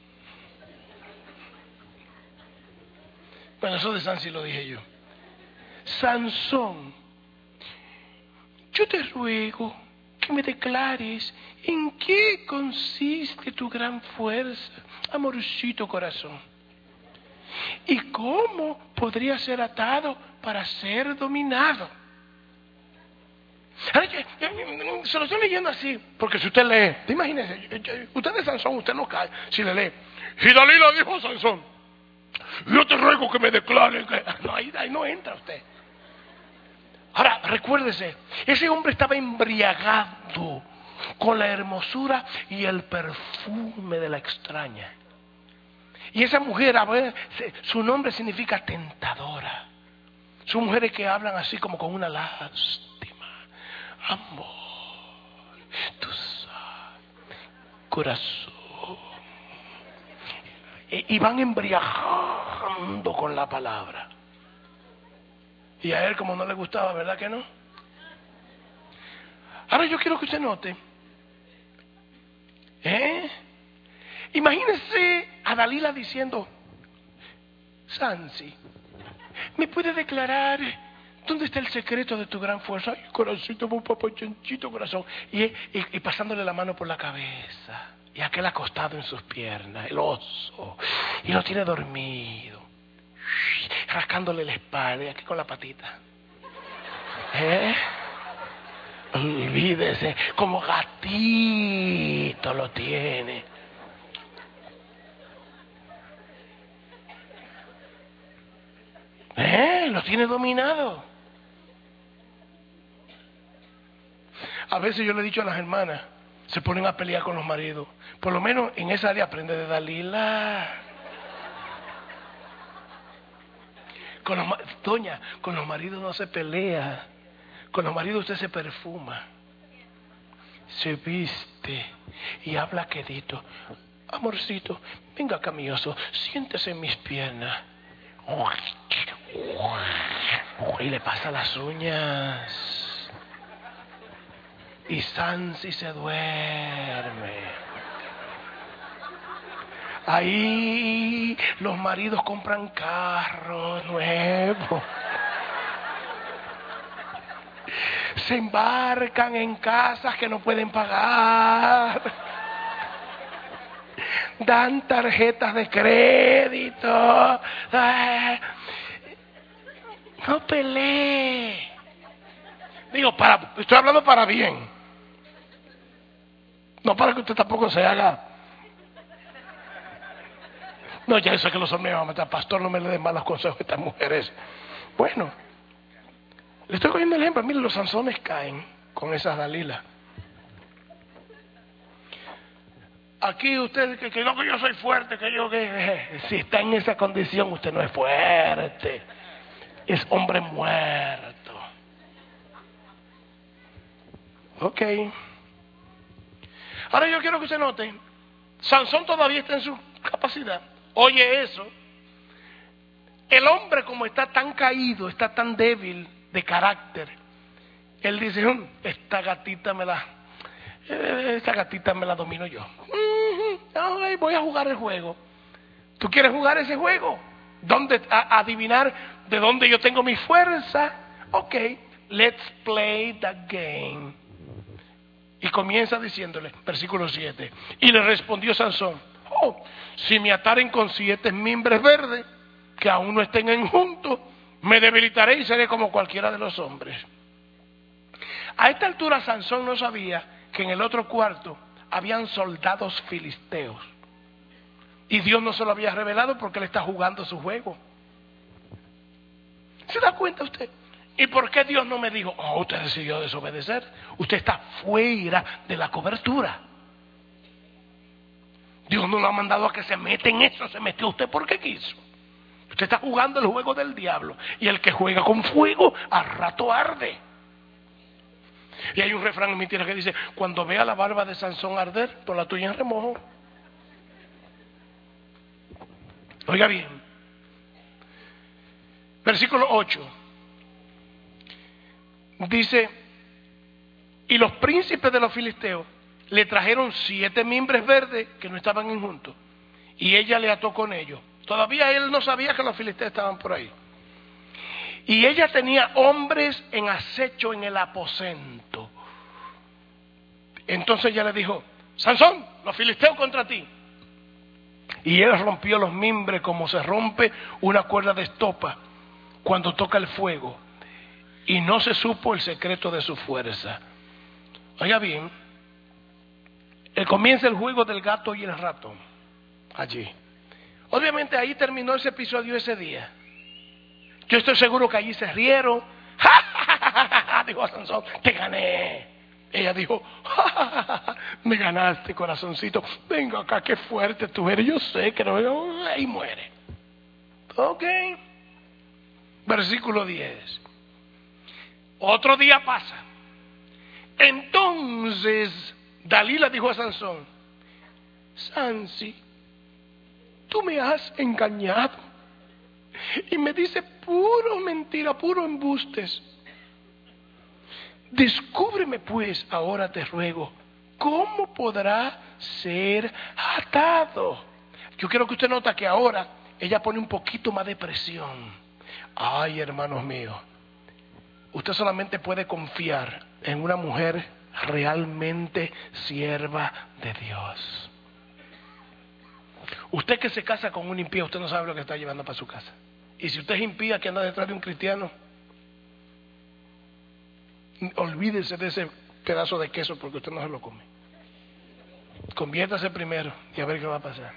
Bueno, eso de Sansi lo dije yo. Sansón, yo te ruego que me declares en qué consiste tu gran fuerza, amorcito corazón, y cómo podría ser atado para ser dominado. Ahora, se lo estoy leyendo así, porque si usted lee, imagínese, usted de Sansón, usted no cae, si le lee, y Dalila dijo a Sansón, yo te ruego que me declare que... No, ahí, ahí no entra usted. Ahora, recuérdese, ese hombre estaba embriagado con la hermosura y el perfume de la extraña. Y esa mujer, a ver, su nombre significa tentadora. Son mujeres que hablan así como con una lástima. Amor, tú sabes, corazón. Y van embriagando con la palabra. Y a él como no le gustaba, ¿verdad que no? Ahora yo quiero que usted note, ¿eh? Imagínese a Dalila diciendo, Sansi, ¿me puede declarar dónde está el secreto de tu gran fuerza? Ay, corazoncito, papá, chanchito, corazón. Y, y, y pasándole la mano por la cabeza. Y aquel acostado en sus piernas, el oso. Y lo tiene dormido. Rascándole la espalda y aquí con la patita. ¿Eh? Olvídese, como gatito lo tiene. ¿Eh? Lo tiene dominado. A veces yo le he dicho a las hermanas, se ponen a pelear con los maridos. Por lo menos en esa área aprende de Dalila. Con los, doña, con los maridos no se pelea. Con los maridos usted se perfuma, se viste y habla quedito. Amorcito, venga acá, mi oso, siéntese en mis piernas. Y le pasa las uñas. Y Sansi se duerme. Ahí los maridos compran carros nuevos. Se embarcan en casas que no pueden pagar. Dan tarjetas de crédito. No pelee. Digo, para, estoy hablando para bien. No para que usted tampoco se haga. No, ya sé que los hombres me van a matar. Pastor, no me le den malos consejos a estas mujeres. Bueno, le estoy cogiendo el ejemplo. Miren, los Sansones caen con esas Dalilas. aquí usted, que, que no, que yo soy fuerte, que yo, que... Si está en esa condición, usted no es fuerte. Es hombre muerto. Ok. Ahora yo quiero que usted note, Sansón todavía está en su capacidad. Oye eso. El hombre, como está tan caído, está tan débil de carácter, él dice, hm, esta gatita me la, eh, esta gatita me la domino yo. Mm-hmm. Ay, voy a jugar el juego. ¿Tú quieres jugar ese juego? ¿Dónde, a, adivinar de dónde yo tengo mi fuerza? Ok, let's play the game. Y comienza diciéndole, versículo siete, y le respondió Sansón, oh, si me ataren con siete mimbres verdes, que aún no estén juntos, me debilitaré y seré como cualquiera de los hombres. A esta altura Sansón no sabía que en el otro cuarto habían soldados filisteos. Y Dios no se lo había revelado porque él está jugando su juego. ¿Se da cuenta usted? ¿Y por qué Dios no me dijo, oh, usted decidió desobedecer? Usted está fuera de la cobertura. Dios no lo ha mandado a que se meta en eso, se metió usted porque quiso. Usted está jugando el juego del diablo. Y el que juega con fuego, al rato arde. Y hay un refrán en mi tierra que dice, cuando vea la barba de Sansón arder, por la tuya en remojo. Oiga bien. Versículo ocho. Dice, y los príncipes de los filisteos le trajeron siete mimbres verdes que no estaban juntos. Y ella le ató con ellos. Todavía él no sabía que los filisteos estaban por ahí. Y ella tenía hombres en acecho en el aposento. Entonces ella le dijo, Sansón, los filisteos contra ti. Y él rompió los mimbres como se rompe una cuerda de estopa cuando toca el fuego. Y no se supo el secreto de su fuerza. Oiga bien, él comienza el juego del gato y el ratón. Allí. Obviamente ahí terminó ese episodio ese día. Yo estoy seguro que allí se rieron. ¡Ja, ja, ja, ja, ja! Dijo a Sansón, te gané. Ella dijo, ¡ja, ja, ja, ja! Me ganaste, corazoncito. Venga acá, qué fuerte tú eres. Yo sé que no. Ahí muere. Ok. Versículo diez. Otro día pasa. Entonces Dalila dijo a Sansón, Sansi, tú me has engañado y me dice puro mentira, puro embustes. Descúbreme pues, ahora te ruego, ¿cómo podrá ser atado? Yo quiero que usted nota que ahora ella pone un poquito más de presión. Ay, hermanos míos, usted solamente puede confiar en una mujer realmente sierva de Dios. Usted que se casa con un impío, usted no sabe lo que está llevando para su casa. Y si usted es impía que anda detrás de un cristiano, olvídese de ese pedazo de queso porque usted no se lo come. Conviértase primero y a ver qué va a pasar.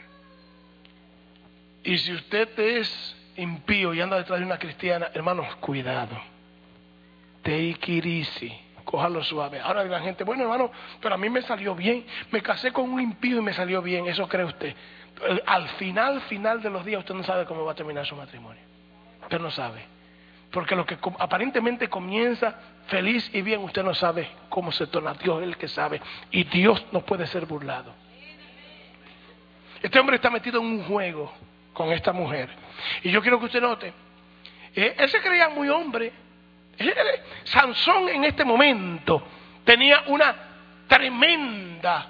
Y si usted es impío y anda detrás de una cristiana, hermanos, cuidado. Take it easy. Cójalo suave. Ahora la gente, bueno hermano, pero a mí me salió bien. Me casé con un impío y me salió bien. Eso cree usted. Al final, final de los días, usted no sabe cómo va a terminar su matrimonio. Usted no sabe. Porque lo que aparentemente comienza feliz y bien, usted no sabe cómo se torna. Dios es el que sabe. Y Dios no puede ser burlado. Este hombre está metido en un juego con esta mujer. Y yo quiero que usted note, eh, él se creía muy hombre. Sansón en este momento tenía una tremenda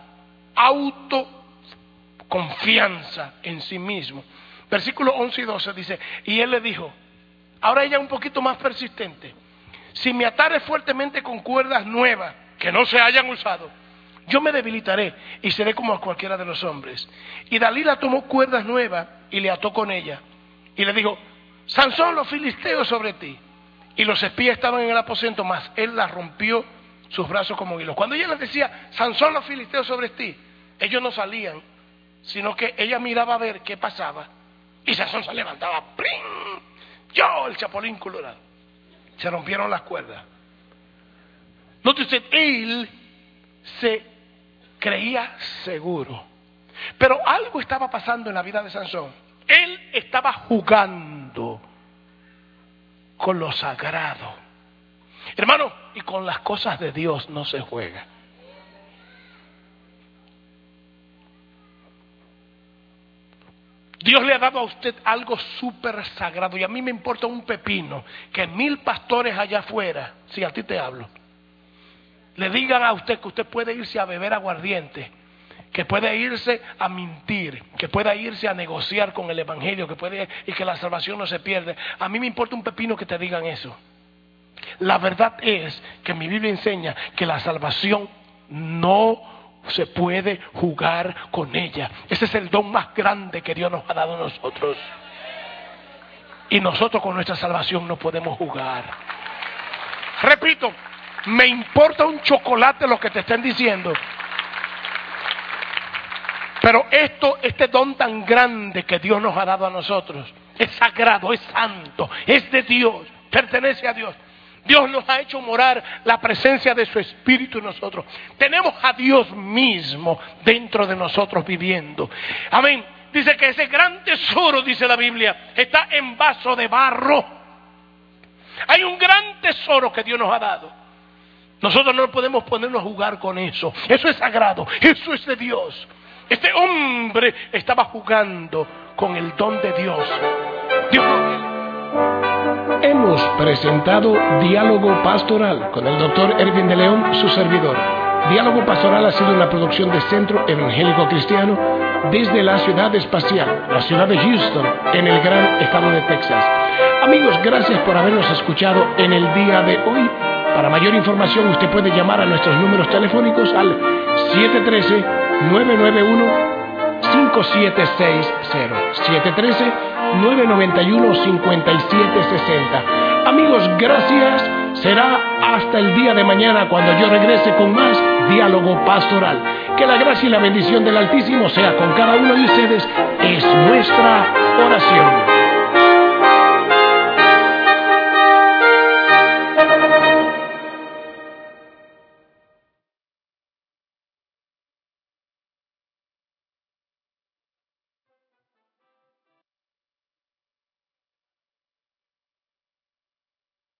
autoconfianza en sí mismo. Versículos once y doce dice, y él le dijo, ahora ella un poquito más persistente, si me atares fuertemente con cuerdas nuevas que no se hayan usado, yo me debilitaré y seré como a cualquiera de los hombres. Y Dalila tomó cuerdas nuevas y le ató con ella y le dijo, Sansón, los filisteos sobre ti. Y los espías estaban en el aposento, mas él las rompió sus brazos como hilos. Cuando ella les decía, Sansón, los filisteos sobre ti, ellos no salían, sino que ella miraba a ver qué pasaba. Y Sansón se levantaba, ¡prim! Yo, el chapulín colorado. Se rompieron las cuerdas. Note usted, él se creía seguro. Pero algo estaba pasando en la vida de Sansón. Él estaba jugando con lo sagrado. Hermano, y con las cosas de Dios no se juega. Dios le ha dado a usted algo súper sagrado, y a mí me importa un pepino que mil pastores allá afuera, si a ti te hablo, le digan a usted que usted puede irse a beber aguardiente, que puede irse a mentir, que pueda irse a negociar con el evangelio, que puede, y que la salvación no se pierde. A mí me importa un pepino que te digan eso. La verdad es que mi Biblia enseña que la salvación no se puede jugar con ella. Ese es el don más grande que Dios nos ha dado a nosotros. Y nosotros con nuestra salvación no podemos jugar. Repito, me importa un chocolate lo que te estén diciendo. Pero esto, este don tan grande que Dios nos ha dado a nosotros, es sagrado, es santo, es de Dios, pertenece a Dios. Dios nos ha hecho morar la presencia de su Espíritu en nosotros. Tenemos a Dios mismo dentro de nosotros viviendo. Amén. Dice que ese gran tesoro, dice la Biblia, está en vaso de barro. Hay un gran tesoro que Dios nos ha dado. Nosotros no podemos ponernos a jugar con eso. Eso es sagrado, eso es de Dios. Este hombre estaba jugando con el don de Dios. Dios no. Hemos presentado Diálogo Pastoral con el doctor Erwin de León, su servidor. Diálogo Pastoral ha sido una producción de Centro Evangélico Cristiano desde la ciudad espacial, la ciudad de Houston, en el gran estado de Texas. Amigos, gracias por habernos escuchado en el día de hoy. Para mayor información usted puede llamar a nuestros números telefónicos al siete uno tres, nueve nueve uno, cinco siete seis cero, siete uno tres, nueve nueve uno, cinco siete seis cero. Amigos, gracias. Será hasta el día de mañana cuando yo regrese con más Diálogo Pastoral. Que la gracia y la bendición del Altísimo sea con cada uno de ustedes. Es nuestra oración.